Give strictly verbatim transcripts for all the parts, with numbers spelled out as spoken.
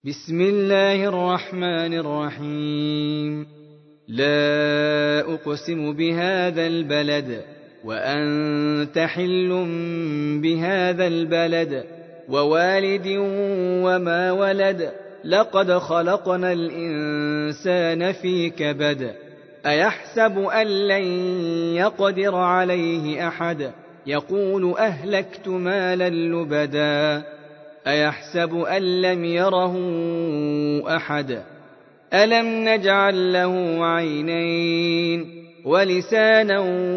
بسم الله الرحمن الرحيم. لا أقسم بهذا البلد وأنت حل بهذا البلد ووالد وما ولد لقد خلقنا الإنسان في كبد أيحسب أن لن يقدر عليه أحد يقول أهلكت مالا لبدا أيحسب أن لم يره أحد ألم نجعل له عينين ولسانا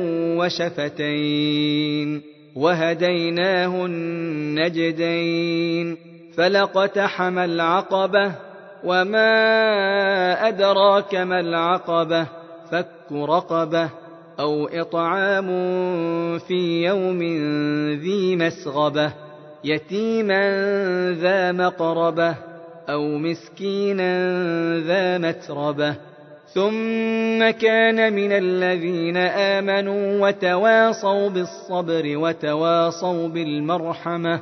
وشفتين وهديناه النجدين فلاقتحم العقبة وما أدراك ما العقبة فك رقبة أو إطعام في يوم ذي مسغبة يتيما ذا مقربة أو مسكينا ذا متربة ثم كان من الذين آمنوا وتواصوا بالصبر وتواصوا بالمرحمة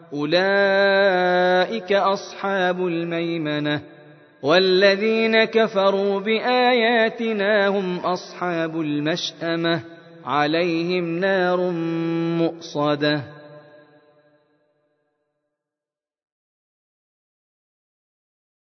أولئك أصحاب الميمنة والذين كفروا بآياتنا هم أصحاب المشأمة عليهم نار مؤصدة